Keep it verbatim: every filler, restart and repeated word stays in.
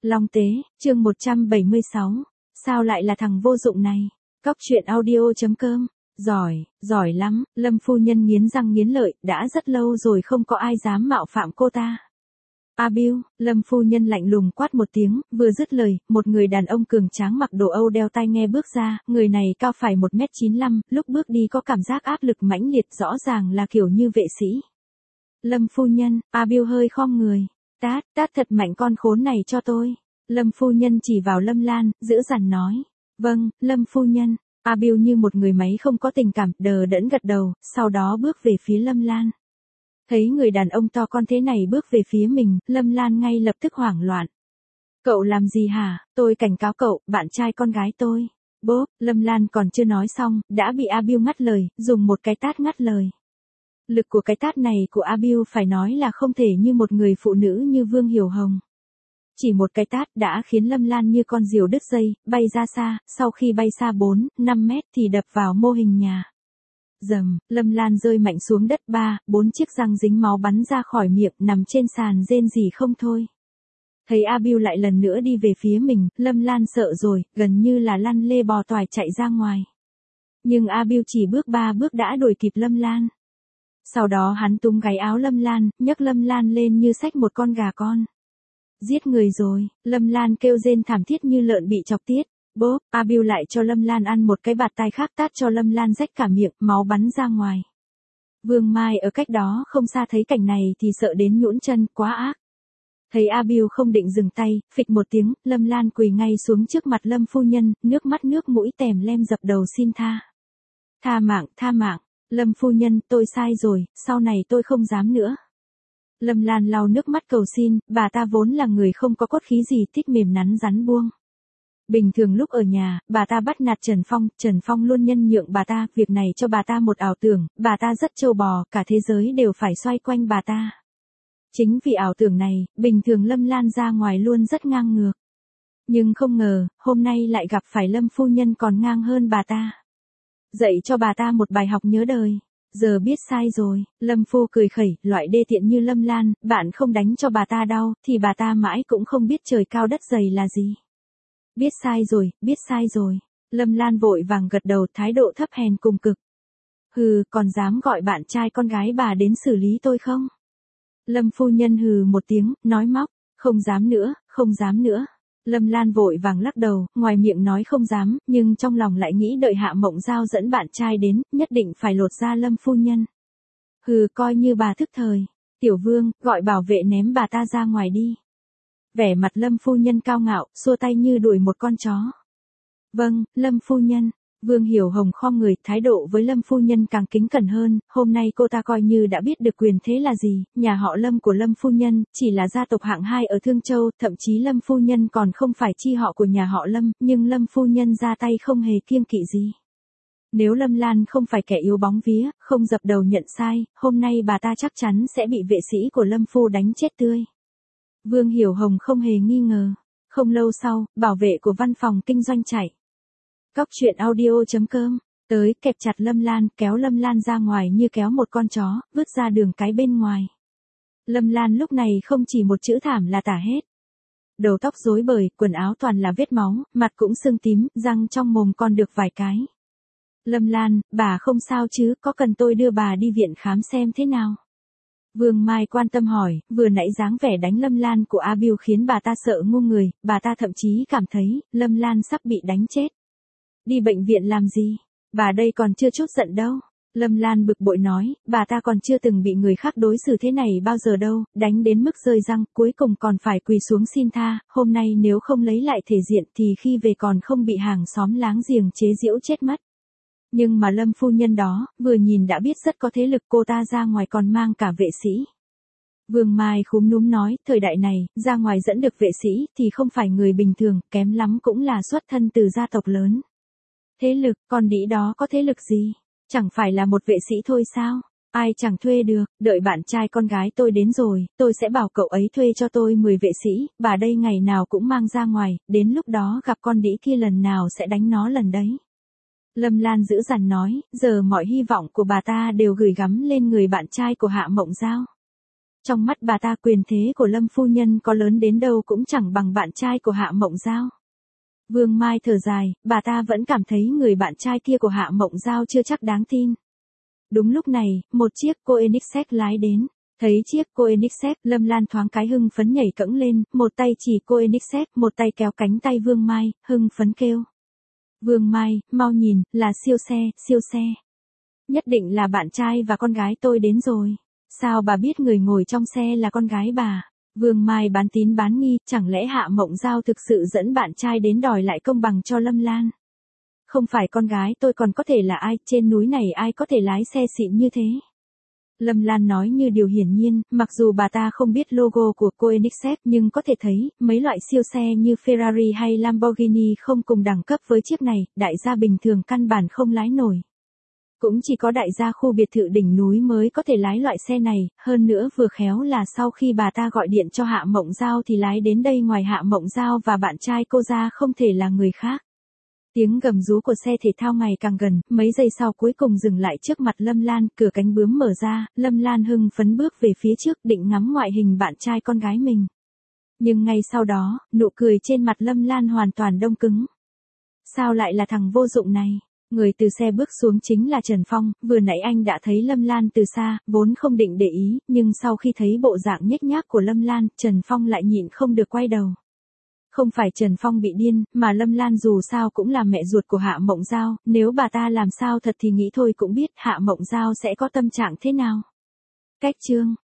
Long Tế, chương một trăm bảy mươi sáu. Sao lại là thằng vô dụng này? Cóc truyện audio.com. Giỏi, giỏi lắm, Lâm phu nhân nghiến răng nghiến lợi, đã rất lâu rồi không có ai dám mạo phạm cô ta. A Bill, Lâm phu nhân lạnh lùng quát một tiếng, vừa dứt lời, một người đàn ông cường tráng mặc đồ Âu đeo tai nghe bước ra, người này cao phải một mét chín mươi lăm, lúc bước đi có cảm giác áp lực mãnh liệt, rõ ràng là kiểu như vệ sĩ. Lâm phu nhân, A Bill hơi khom người. Tát, tát thật mạnh con khốn này cho tôi. Lâm phu nhân chỉ vào Lâm Lan, dữ dằn nói. Vâng, Lâm phu nhân. A Bill như một người máy không có tình cảm, đờ đẫn gật đầu, sau đó bước về phía Lâm Lan. Thấy người đàn ông to con thế này bước về phía mình, Lâm Lan ngay lập tức hoảng loạn. Cậu làm gì hả? Tôi cảnh cáo cậu, bạn trai con gái tôi. Bốp, Lâm Lan còn chưa nói xong, đã bị A Bill ngắt lời, dùng một cái tát ngắt lời. Lực của cái tát này của A Bill phải nói là không thể như một người phụ nữ như Vương Hiểu Hồng. Chỉ một cái tát đã khiến Lâm Lan như con diều đứt dây, bay ra xa, sau khi bay xa bốn, năm mét thì đập vào mô hình nhà. Dầm, Lâm Lan rơi mạnh xuống đất ba, bốn chiếc răng dính máu bắn ra khỏi miệng, nằm trên sàn rên rỉ không thôi. Thấy A Bill lại lần nữa đi về phía mình, Lâm Lan sợ rồi, gần như là lăn lê bò toài chạy ra ngoài. Nhưng A Bill chỉ bước ba bước đã đuổi kịp Lâm Lan. Sau đó hắn túm gáy áo Lâm Lan, nhấc Lâm Lan lên như xách một con gà con. Giết người rồi, Lâm Lan kêu rên thảm thiết như lợn bị chọc tiết. Bốp, A Bill lại cho Lâm Lan ăn một cái bạt tai khác tát cho Lâm Lan rách cả miệng, máu bắn ra ngoài. Vương Mai ở cách đó không xa thấy cảnh này thì sợ đến nhũn chân, quá ác. Thấy A Bill không định dừng tay, phịch một tiếng, Lâm Lan quỳ ngay xuống trước mặt Lâm phu nhân, nước mắt nước mũi tèm lem dập đầu xin tha. Tha mạng, tha mạng. Lâm phu nhân, tôi sai rồi, sau này tôi không dám nữa. Lâm Lan lau nước mắt cầu xin, bà ta vốn là người không có cốt khí gì, thích mềm nắn rắn buông. Bình thường lúc ở nhà, bà ta bắt nạt Trần Phong, Trần Phong luôn nhân nhượng bà ta, việc này cho bà ta một ảo tưởng, bà ta rất trâu bò, cả thế giới đều phải xoay quanh bà ta. Chính vì ảo tưởng này, bình thường Lâm Lan ra ngoài luôn rất ngang ngược. Nhưng không ngờ, hôm nay lại gặp phải Lâm phu nhân còn ngang hơn bà ta. Dạy cho bà ta một bài học nhớ đời. Giờ biết sai rồi, Lâm phu cười khẩy, loại đê tiện như Lâm Lan, bạn không đánh cho bà ta đau, thì bà ta mãi cũng không biết trời cao đất dày là gì. Biết sai rồi, biết sai rồi. Lâm Lan vội vàng gật đầu, thái độ thấp hèn cùng cực. Hừ, còn dám gọi bạn trai con gái bà đến xử lý tôi không? Lâm phu nhân hừ một tiếng, nói móc, không dám nữa, không dám nữa. Lâm Lan vội vàng lắc đầu, ngoài miệng nói không dám, nhưng trong lòng lại nghĩ đợi Hạ Mộng Giao dẫn bạn trai đến, nhất định phải lột ra Lâm phu nhân. Hừ, coi như bà thức thời. Tiểu Vương, gọi bảo vệ ném bà ta ra ngoài đi. Vẻ mặt Lâm phu nhân cao ngạo, xua tay như đuổi một con chó. Vâng, Lâm phu nhân. Vương Hiểu Hồng khom người, thái độ với Lâm phu nhân càng kính cẩn hơn, hôm nay cô ta coi như đã biết được quyền thế là gì, nhà họ Lâm của Lâm phu nhân, chỉ là gia tộc hạng hai ở Thương Châu, thậm chí Lâm phu nhân còn không phải chi họ của nhà họ Lâm, nhưng Lâm phu nhân ra tay không hề kiêng kỵ gì. Nếu Lâm Lan không phải kẻ yếu bóng vía, không dập đầu nhận sai, hôm nay bà ta chắc chắn sẽ bị vệ sĩ của Lâm phu đánh chết tươi. Vương Hiểu Hồng không hề nghi ngờ. Không lâu sau, bảo vệ của văn phòng kinh doanh chạy. Cóc truyện audio.com, tới kẹp chặt Lâm Lan, kéo Lâm Lan ra ngoài như kéo một con chó, vứt ra đường cái bên ngoài. Lâm Lan lúc này không chỉ một chữ thảm là tả hết. Đầu tóc rối bời, quần áo toàn là vết máu, mặt cũng sưng tím, răng trong mồm còn được vài cái. Lâm Lan, bà không sao chứ, có cần tôi đưa bà đi viện khám xem thế nào? Vương Mai quan tâm hỏi, vừa nãy dáng vẻ đánh Lâm Lan của A Bill khiến bà ta sợ ngu người, bà ta thậm chí cảm thấy, Lâm Lan sắp bị đánh chết. Đi bệnh viện làm gì? Bà đây còn chưa chút giận đâu. Lâm Lan bực bội nói, bà ta còn chưa từng bị người khác đối xử thế này bao giờ đâu, đánh đến mức rơi răng, cuối cùng còn phải quỳ xuống xin tha, hôm nay nếu không lấy lại thể diện thì khi về còn không bị hàng xóm láng giềng chế giễu chết mất. Nhưng mà Lâm phu nhân đó, vừa nhìn đã biết rất có thế lực, cô ta ra ngoài còn mang cả vệ sĩ. Vương Mai khúm núm nói, thời đại này, ra ngoài dẫn được vệ sĩ, thì không phải người bình thường, kém lắm cũng là xuất thân từ gia tộc lớn. Thế lực, con đĩ đó có thế lực gì? Chẳng phải là một vệ sĩ thôi sao? Ai chẳng thuê được, đợi bạn trai con gái tôi đến rồi, tôi sẽ bảo cậu ấy thuê cho tôi mười vệ sĩ, bà đây ngày nào cũng mang ra ngoài, đến lúc đó gặp con đĩ kia lần nào sẽ đánh nó lần đấy. Lâm Lan dữ dằn nói, giờ mọi hy vọng của bà ta đều gửi gắm lên người bạn trai của Hạ Mộng Giao. Trong mắt bà ta quyền thế của Lâm phu nhân có lớn đến đâu cũng chẳng bằng bạn trai của Hạ Mộng Giao. Vương Mai thở dài, bà ta vẫn cảm thấy người bạn trai kia của Hạ Mộng Giao chưa chắc đáng tin. Đúng lúc này, một chiếc Koenigsegg lái đến. Thấy chiếc Koenigsegg, Lâm Lan thoáng cái hưng phấn nhảy cẫng lên, một tay chỉ Koenigsegg, một tay kéo cánh tay Vương Mai, hưng phấn kêu. Vương Mai, mau nhìn, là siêu xe, siêu xe. Nhất định là bạn trai và con gái tôi đến rồi. Sao bà biết người ngồi trong xe là con gái bà? Vương Mai bán tín bán nghi, chẳng lẽ Hạ Mộng Giao thực sự dẫn bạn trai đến đòi lại công bằng cho Lâm Lan? Không phải con gái tôi còn có thể là ai, trên núi này ai có thể lái xe xịn như thế? Lâm Lan nói như điều hiển nhiên, mặc dù bà ta không biết logo của Koenigsegg nhưng có thể thấy, mấy loại siêu xe như Ferrari hay Lamborghini không cùng đẳng cấp với chiếc này, đại gia bình thường căn bản không lái nổi. Cũng chỉ có đại gia khu biệt thự đỉnh núi mới có thể lái loại xe này, hơn nữa vừa khéo là sau khi bà ta gọi điện cho Hạ Mộng Giao thì lái đến đây ngoài Hạ Mộng Giao và bạn trai cô ra không thể là người khác. Tiếng gầm rú của xe thể thao ngày càng gần, mấy giây sau cuối cùng dừng lại trước mặt Lâm Lan, cửa cánh bướm mở ra, Lâm Lan hưng phấn bước về phía trước định ngắm ngoại hình bạn trai con gái mình. Nhưng ngay sau đó, nụ cười trên mặt Lâm Lan hoàn toàn đông cứng. Sao lại là thằng vô dụng này? Người từ xe bước xuống chính là Trần Phong, vừa nãy anh đã thấy Lâm Lan từ xa, vốn không định để ý, nhưng sau khi thấy bộ dạng nhếch nhác của Lâm Lan, Trần Phong lại nhịn không được quay đầu. Không phải Trần Phong bị điên, mà Lâm Lan dù sao cũng là mẹ ruột của Hạ Mộng Giao, nếu bà ta làm sao thật thì nghĩ thôi cũng biết Hạ Mộng Giao sẽ có tâm trạng thế nào. Cách chương